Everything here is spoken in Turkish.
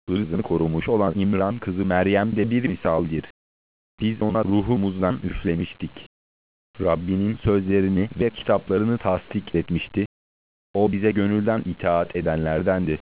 ırzını korumuş olan İmran kızı Meryem de bir misaldir. Biz ona ruhumuzdan üflemiştik. Rabbinin sözlerini ve kitaplarını tasdik etmişti. O bize gönülden itaat edenlerdendi.